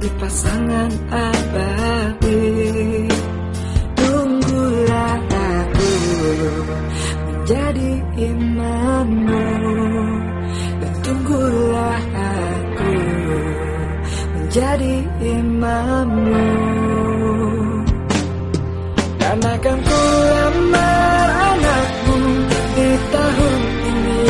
pasangan abadi. Tunggulah aku menjadi imammu, dan tunggulah aku menjadi imammu. Dan akan ku lamar anakmu di tahun ini.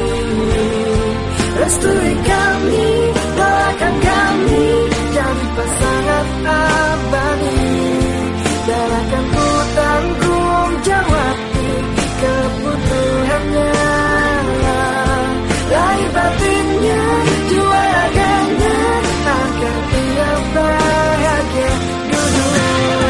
Restui kami, doakan kami jadi pasangan abadi. Dan akan ku tanggung jawab kebutuhannya, lahir batinnya, jiwa raganya, agar ia bahagia dulu.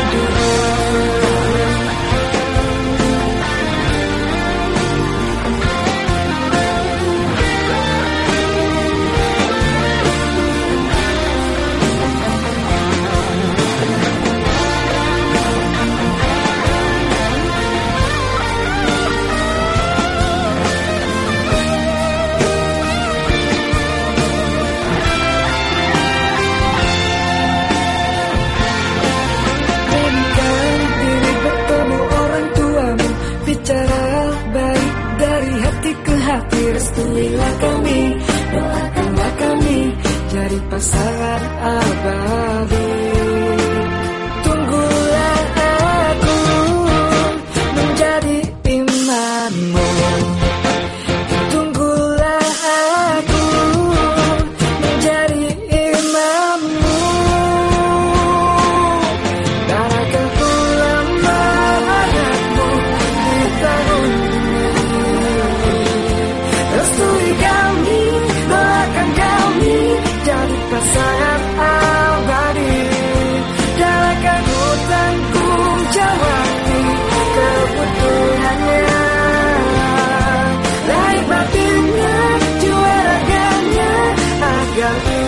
Bicara baik dari hati ke hati. Restuilah kami, doakanlah kami jadi pasangan abadi. Tunggulah aku menjadi imammu, tunggulah aku menjadi imammu. Dan akan ku lamar anakmu di tahun ini. Restui kami, doakan kami jadi pasangan abadi. Dan akan ku tanggung jawab kebutuhannya, lahir batinnya, jiwa raganya, agar